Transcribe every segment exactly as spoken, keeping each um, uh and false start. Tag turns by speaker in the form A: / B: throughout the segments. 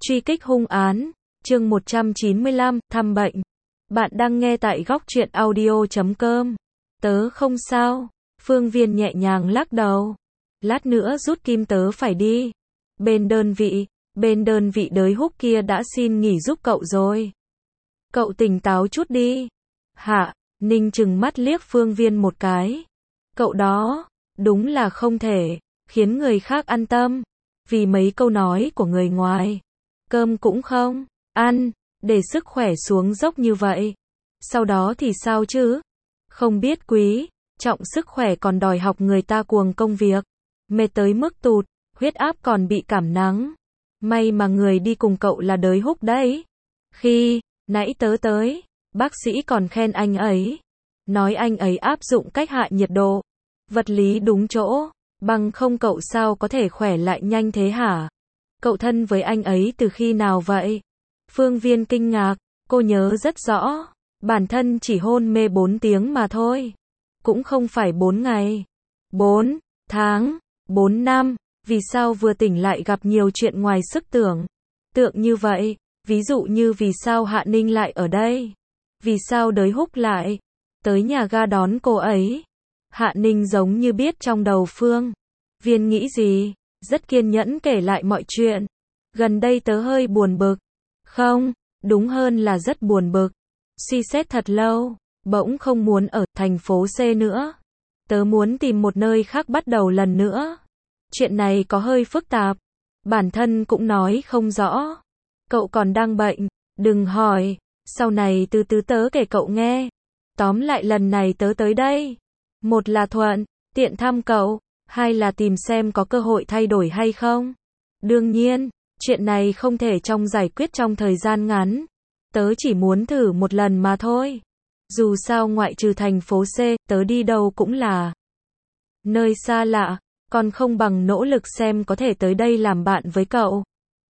A: Truy kích hung án, chương một trăm chín mươi lăm, thăm bệnh. Bạn đang nghe tại góc truyện audio chấm com. Tớ không sao. Phương Viên nhẹ nhàng lắc đầu. Lát nữa rút kim tớ phải đi. Bên đơn vị, bên đơn vị đới húc kia đã xin nghỉ giúp cậu rồi. Cậu tỉnh táo chút đi. Hạ, Ninh trừng mắt liếc Phương Viên một cái. Cậu đó, đúng là không thể, khiến người khác an tâm. Vì mấy câu nói của người ngoài. Cơm cũng không ăn, để sức khỏe xuống dốc như vậy. Sau đó thì sao chứ? Không biết quý trọng sức khỏe còn đòi học người ta cuồng công việc. Mệt tới mức tụt, huyết áp còn bị cảm nắng. May mà người đi cùng cậu là đới húc đấy. Khi nãy tớ tới, bác sĩ còn khen anh ấy. Nói anh ấy áp dụng cách hạ nhiệt độ. Vật lý đúng chỗ. Bằng không cậu sao có thể khỏe lại nhanh thế hả? Cậu thân với anh ấy từ khi nào vậy? Phương Viên kinh ngạc, cô nhớ rất rõ. Bản thân chỉ hôn mê bốn tiếng mà thôi. Cũng không phải bốn ngày. bốn tháng, bốn năm. Vì sao vừa tỉnh lại gặp nhiều chuyện ngoài sức tưởng tượng như vậy? Ví dụ như vì sao Hạ Ninh lại ở đây? Vì sao đới húc lại tới nhà ga đón cô ấy? Hạ Ninh giống như biết trong đầu Phương Viên nghĩ gì, rất kiên nhẫn kể lại mọi chuyện. Gần đây tớ hơi buồn bực. Không, đúng hơn là rất buồn bực. Suy xét thật lâu, bỗng không muốn ở thành phố C nữa. Tớ muốn tìm một nơi khác bắt đầu lần nữa. Chuyện này có hơi phức tạp. Bản thân cũng nói không rõ. Cậu còn đang bệnh, đừng hỏi. Sau này từ từ tớ kể cậu nghe. Tóm lại lần này tớ tới đây. Một là thuận, tiện thăm cậu. Hai là tìm xem có cơ hội thay đổi hay không. Đương nhiên, chuyện này không thể trong giải quyết trong thời gian ngắn. Tớ chỉ muốn thử một lần mà thôi. Dù sao ngoại trừ thành phố C, tớ đi đâu cũng là nơi xa lạ, còn không bằng nỗ lực xem có thể tới đây làm bạn với cậu.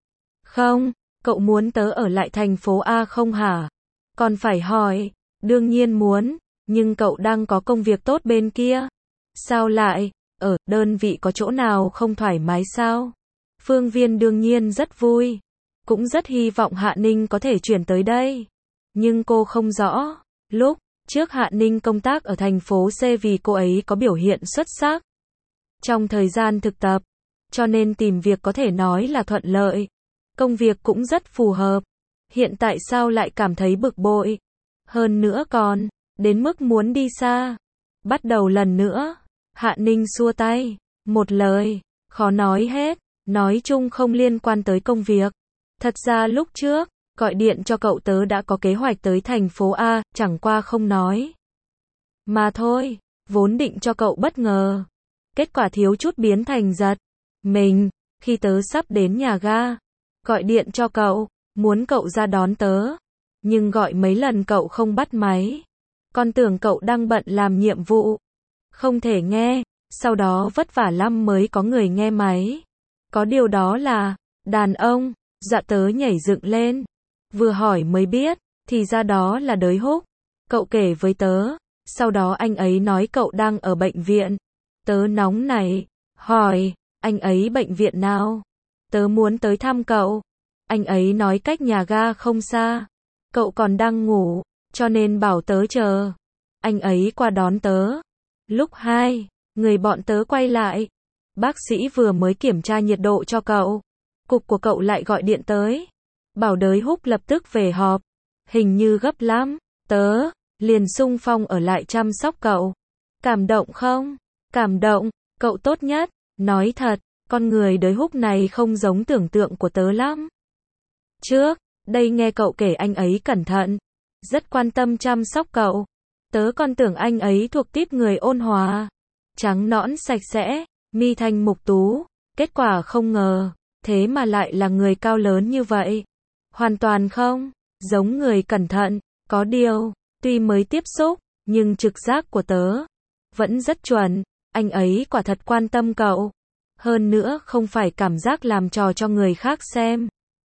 A: Không, cậu muốn tớ ở lại thành phố A không hả? Còn phải hỏi, đương nhiên muốn, nhưng cậu đang có công việc tốt bên kia. Sao lại? Ở đơn vị có chỗ nào không thoải mái sao? Phương Viên đương nhiên rất vui. Cũng rất hy vọng Hạ Ninh có thể chuyển tới đây. Nhưng cô không rõ. Lúc trước Hạ Ninh công tác ở thành phố C vì cô ấy có biểu hiện xuất sắc trong thời gian thực tập. Cho nên tìm việc có thể nói là thuận lợi. Công việc cũng rất phù hợp. Hiện tại sao lại cảm thấy bực bội? Hơn nữa còn đến mức muốn đi xa. Bắt đầu lần nữa. Hạ Ninh xua tay. Một lời, khó nói hết. Nói chung không liên quan tới công việc. Thật ra lúc trước, gọi điện cho cậu tớ đã có kế hoạch tới thành phố A, chẳng qua không nói. Mà thôi, vốn định cho cậu bất ngờ. Kết quả thiếu chút biến thành giật mình, khi tớ sắp đến nhà ga. Gọi điện cho cậu, muốn cậu ra đón tớ. Nhưng gọi mấy lần cậu không bắt máy. Con tưởng cậu đang bận làm nhiệm vụ. Không thể nghe, sau đó vất vả lắm mới có người nghe máy. Có điều đó là đàn ông, dạ tớ nhảy dựng lên. Vừa hỏi mới biết, thì ra đó là đới húc. Cậu kể với tớ, sau đó anh ấy nói cậu đang ở bệnh viện. Tớ nóng này, hỏi, anh ấy bệnh viện nào? Tớ muốn tới thăm cậu. Anh ấy nói cách nhà ga không xa. Cậu còn đang ngủ, cho nên bảo tớ chờ. Anh ấy qua đón tớ. Lúc hai, người bọn tớ quay lại. Bác sĩ vừa mới kiểm tra nhiệt độ cho cậu. Cục của cậu lại gọi điện tới. Bảo đới húc lập tức về họp. Hình như gấp lắm. Tớ liền xung phong ở lại chăm sóc cậu. Cảm động không? Cảm động, cậu tốt nhất. Nói thật, con người đới húc này không giống tưởng tượng của tớ lắm. Trước, đây nghe cậu kể anh ấy cẩn thận. Rất quan tâm chăm sóc cậu. Tớ còn tưởng anh ấy thuộc típ người ôn hòa. Trắng nõn sạch sẽ. Mi thanh mục tú, kết quả không ngờ, thế mà lại là người cao lớn như vậy. Hoàn toàn không, giống người cẩn thận, có điều, tuy mới tiếp xúc, nhưng trực giác của tớ vẫn rất chuẩn, anh ấy quả thật quan tâm cậu. Hơn nữa không phải cảm giác làm trò cho người khác xem.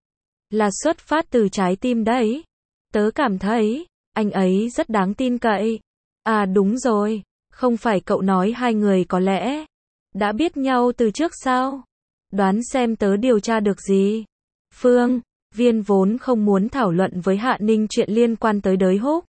A: Là xuất phát từ trái tim đấy. Tớ cảm thấy, anh ấy rất đáng tin cậy. À đúng rồi, không phải cậu nói hai người có lẽ đã biết nhau từ trước sao? Đoán xem tớ điều tra được gì? Phương Viên vốn không muốn thảo luận với Hạ Ninh chuyện liên quan tới Đới Húc.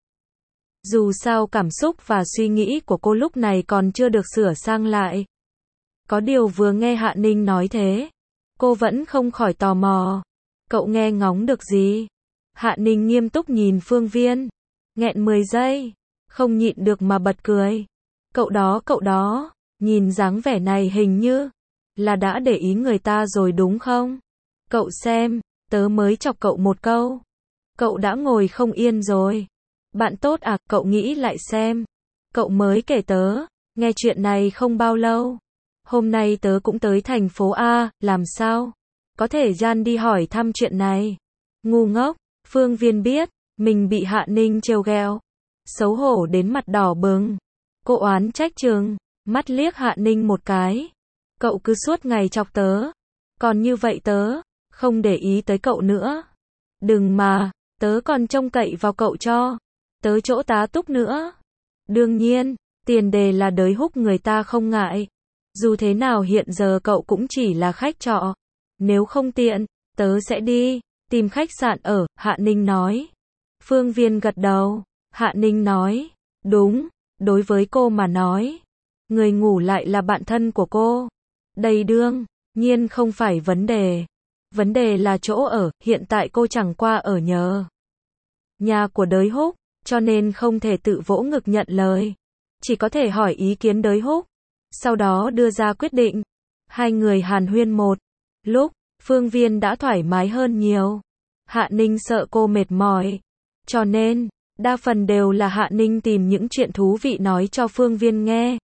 A: Dù sao cảm xúc và suy nghĩ của cô lúc này còn chưa được sửa sang lại. Có điều vừa nghe Hạ Ninh nói thế, cô vẫn không khỏi tò mò. Cậu nghe ngóng được gì? Hạ Ninh nghiêm túc nhìn Phương Viên, nghẹn mười giây, không nhịn được mà bật cười. Cậu đó, cậu đó, nhìn dáng vẻ này hình như là đã để ý người ta rồi đúng không? Cậu xem, tớ mới chọc cậu một câu. Cậu đã ngồi không yên rồi. Bạn tốt à, cậu nghĩ lại xem. Cậu mới kể tớ, nghe chuyện này không bao lâu. Hôm nay tớ cũng tới thành phố A, làm sao? Có thể gian đi hỏi thăm chuyện này. Ngu ngốc, Phương Viên biết, mình bị Hạ Ninh trêu ghẹo. Xấu hổ đến mặt đỏ bừng. Cô oán trách chừng, mắt liếc Hạ Ninh một cái. Cậu cứ suốt ngày chọc tớ. Còn như vậy tớ, không để ý tới cậu nữa. Đừng mà, tớ còn trông cậy vào cậu cho. Tớ chỗ tá túc nữa. Đương nhiên, tiền đề là Đới Húc người ta không ngại. Dù thế nào hiện giờ cậu cũng chỉ là khách trọ. Nếu không tiện, tớ sẽ đi tìm khách sạn ở, Hạ Ninh nói. Phương Viên gật đầu. Hạ Ninh nói, đúng, đối với cô mà nói, người ngủ lại là bạn thân của cô. Đây đương nhiên không phải vấn đề. Vấn đề là chỗ ở, hiện tại cô chẳng qua ở nhờ nhà của Đới Húc, cho nên không thể tự vỗ ngực nhận lời. Chỉ có thể hỏi ý kiến Đới Húc, sau đó đưa ra quyết định. Hai người hàn huyên một lúc, Phương Viên đã thoải mái hơn nhiều. Hạ Ninh sợ cô mệt mỏi, cho nên đa phần đều là Hạ Ninh tìm những chuyện thú vị nói cho Phương Viên nghe.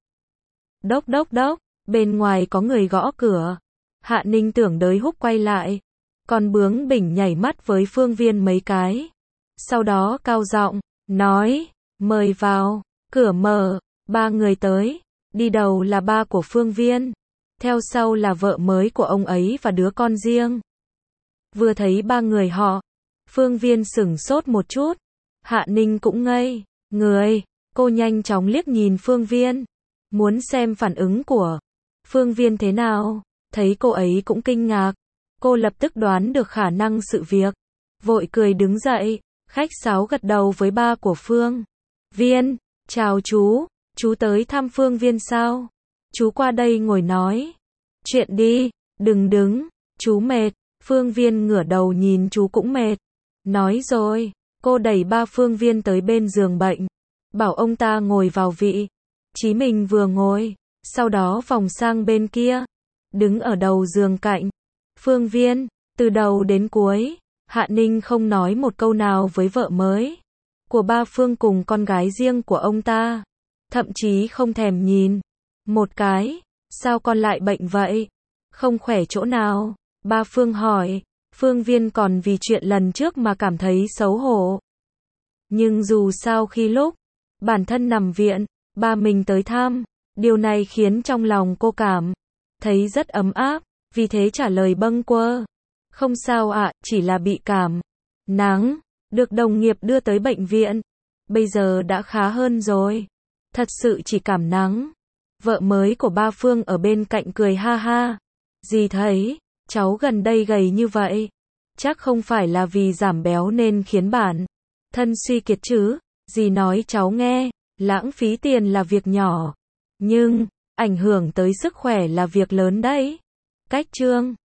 A: Đốc đốc đốc, bên ngoài có người gõ cửa. Hạ Ninh tưởng Đới Húc quay lại, còn bướng bỉnh nhảy mắt với Phương Viên mấy cái. Sau đó cao giọng nói, mời vào. Cửa mở, ba người tới. Đi đầu là ba của Phương Viên, theo sau là vợ mới của ông ấy và đứa con riêng. Vừa thấy ba người họ, Phương Viên sửng sốt một chút. Hạ Ninh cũng ngây người. Cô nhanh chóng liếc nhìn Phương Viên, muốn xem phản ứng của Phương Viên thế nào. Thấy cô ấy cũng kinh ngạc, cô lập tức đoán được khả năng sự việc, vội cười đứng dậy, khách sáo gật đầu với ba của Phương Viên. Chào chú, chú tới thăm Phương Viên sao? Chú qua đây ngồi nói chuyện đi, đừng đứng, chú mệt. Phương Viên ngửa đầu nhìn chú cũng mệt. Nói rồi, cô đẩy ba Phương Viên tới bên giường bệnh, bảo ông ta ngồi vào vị trí mình vừa ngồi, sau đó vòng sang bên kia, đứng ở đầu giường cạnh Phương Viên. Từ đầu đến cuối, Hạ Ninh không nói một câu nào với vợ mới của ba Phương cùng con gái riêng của ông ta, thậm chí không thèm nhìn một cái. Sao con lại bệnh vậy? Không khỏe chỗ nào? Ba Phương hỏi. Phương Viên còn vì chuyện lần trước mà cảm thấy xấu hổ. Nhưng dù sao khi lúc bản thân nằm viện, ba mình tới thăm, điều này khiến trong lòng cô cảm thấy rất ấm áp, vì thế trả lời bâng quơ. Không sao ạ, chỉ là bị cảm nắng, được đồng nghiệp đưa tới bệnh viện. Bây giờ đã khá hơn rồi. Thật sự chỉ cảm nắng. Vợ mới của ba Phương ở bên cạnh cười ha ha. Dì thấy, cháu gần đây gầy như vậy. Chắc không phải là vì giảm béo nên khiến bản thân suy kiệt chứ. Dì nói cháu nghe, lãng phí tiền là việc nhỏ, nhưng ảnh hưởng tới sức khỏe là việc lớn đấy. Cách chương